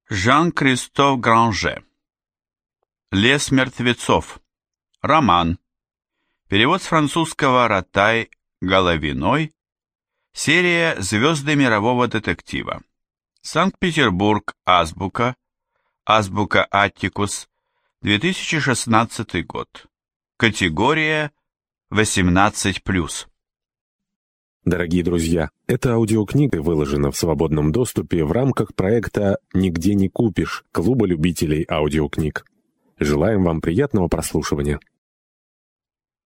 Жан-Кристоф Гранже. «Лес мертвецов». Роман. Перевод с французского Ратай Головиной. Серия «Звезды мирового детектива». Санкт-Петербург. Азбука. Азбука Аттикус. 2016 год. Категория 18+. Дорогие друзья, эта аудиокнига выложена в свободном доступе в рамках проекта «Нигде не купишь» Клуба любителей аудиокниг. Желаем вам приятного прослушивания.